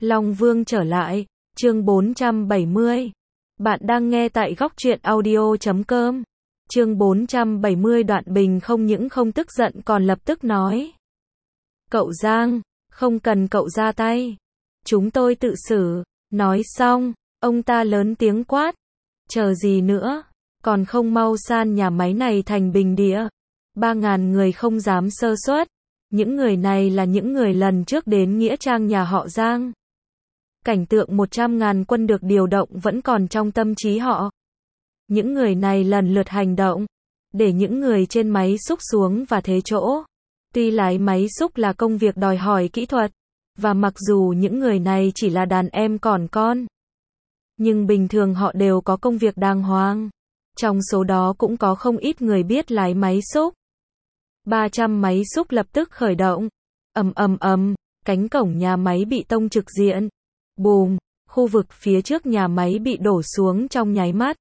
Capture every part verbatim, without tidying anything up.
Long Vương trở lại, chương bốn trăm bảy mươi. Bạn đang nghe tại góc truyện audio chấm com. Chương bốn trăm bảy mươi. Đoạn Bình không những không tức giận còn lập tức nói: Cậu Giang, không cần cậu ra tay. Chúng tôi tự xử. Nói xong, ông ta lớn tiếng quát: Chờ gì nữa, còn không mau san nhà máy này thành bình địa. Ba ngàn người không dám sơ suất. Những người này là những người lần trước đến nghĩa trang nhà họ Giang. Cảnh tượng một trăm ngàn quân được điều động vẫn còn trong tâm trí họ. Những người này lần lượt hành động, để những người trên máy xúc xuống và thế chỗ. Tuy lái máy xúc là công việc đòi hỏi kỹ thuật, và mặc dù những người này chỉ là đàn em còn con, nhưng bình thường họ đều có công việc đàng hoàng. Trong số đó cũng có không ít người biết lái máy xúc. ba trăm máy xúc lập tức khởi động. Ầm ầm ầm, cánh cổng nhà máy bị tông trực diện. Bùm, khu vực phía trước nhà máy bị đổ xuống trong nháy mắt.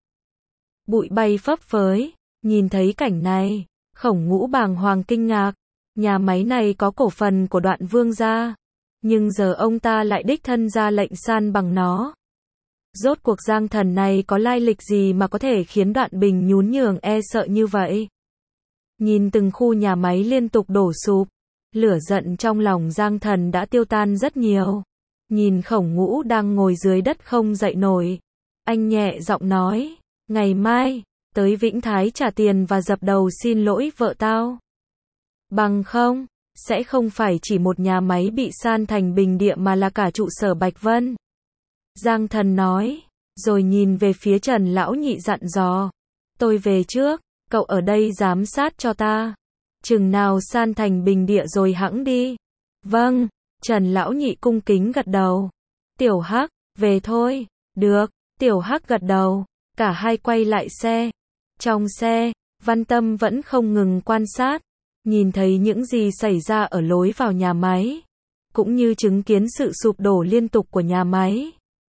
Bụi bay phấp phới. Nhìn thấy cảnh này, Khổng Ngũ bàng hoàng kinh ngạc. Nhà máy này có cổ phần của Đoạn Vương gia, nhưng giờ ông ta lại đích thân ra lệnh san bằng nó. Rốt cuộc Giang Thần này có lai lịch gì mà có thể khiến Đoạn Bình nhún nhường e sợ như vậy? Nhìn từng khu nhà máy liên tục đổ sụp, lửa giận trong lòng Giang Thần đã tiêu tan rất nhiều. Nhìn Khổng Ngũ đang ngồi dưới đất không dậy nổi, anh nhẹ giọng nói: Ngày mai, tới Vĩnh Thái trả tiền và dập đầu xin lỗi vợ tao. Bằng không, sẽ không phải chỉ một nhà máy bị san thành bình địa mà là cả trụ sở Bạch Vân. Giang Thần nói, rồi nhìn về phía Trần Lão Nhị dặn dò: Tôi về trước, cậu ở đây giám sát cho ta. Chừng nào san thành bình địa rồi hẵng đi. Vâng. Trần Lão Nhị cung kính gật đầu. Tiểu Hắc, về thôi. Được. Tiểu Hắc gật đầu. Cả hai quay lại xe. Trong xe, Văn Tâm vẫn không ngừng quan sát, nhìn thấy những gì xảy ra ở lối vào nhà máy, cũng như chứng kiến sự sụp đổ liên tục của nhà máy.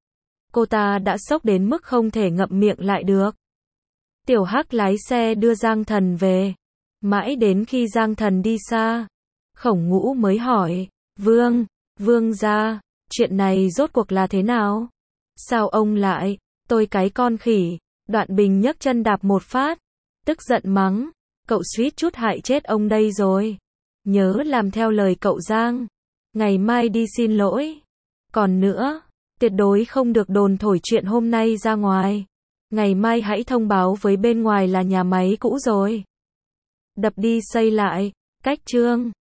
Cô ta đã sốc đến mức không thể ngậm miệng lại được. Tiểu Hắc lái xe đưa Giang Thần về. Mãi đến khi Giang Thần đi xa, Khổng Ngũ mới hỏi: Vương, Vương gia, chuyện này rốt cuộc là thế nào? Sao ông lại, tôi cái con khỉ. Đoạn Bình nhấc chân đạp một phát, tức giận mắng: Cậu suýt chút hại chết ông đây rồi. Nhớ làm theo lời cậu Giang. Ngày mai đi xin lỗi. Còn nữa, tuyệt đối không được đồn thổi chuyện hôm nay ra ngoài. Ngày mai hãy thông báo với bên ngoài là nhà máy cũ rồi đập đi xây lại. Cách chương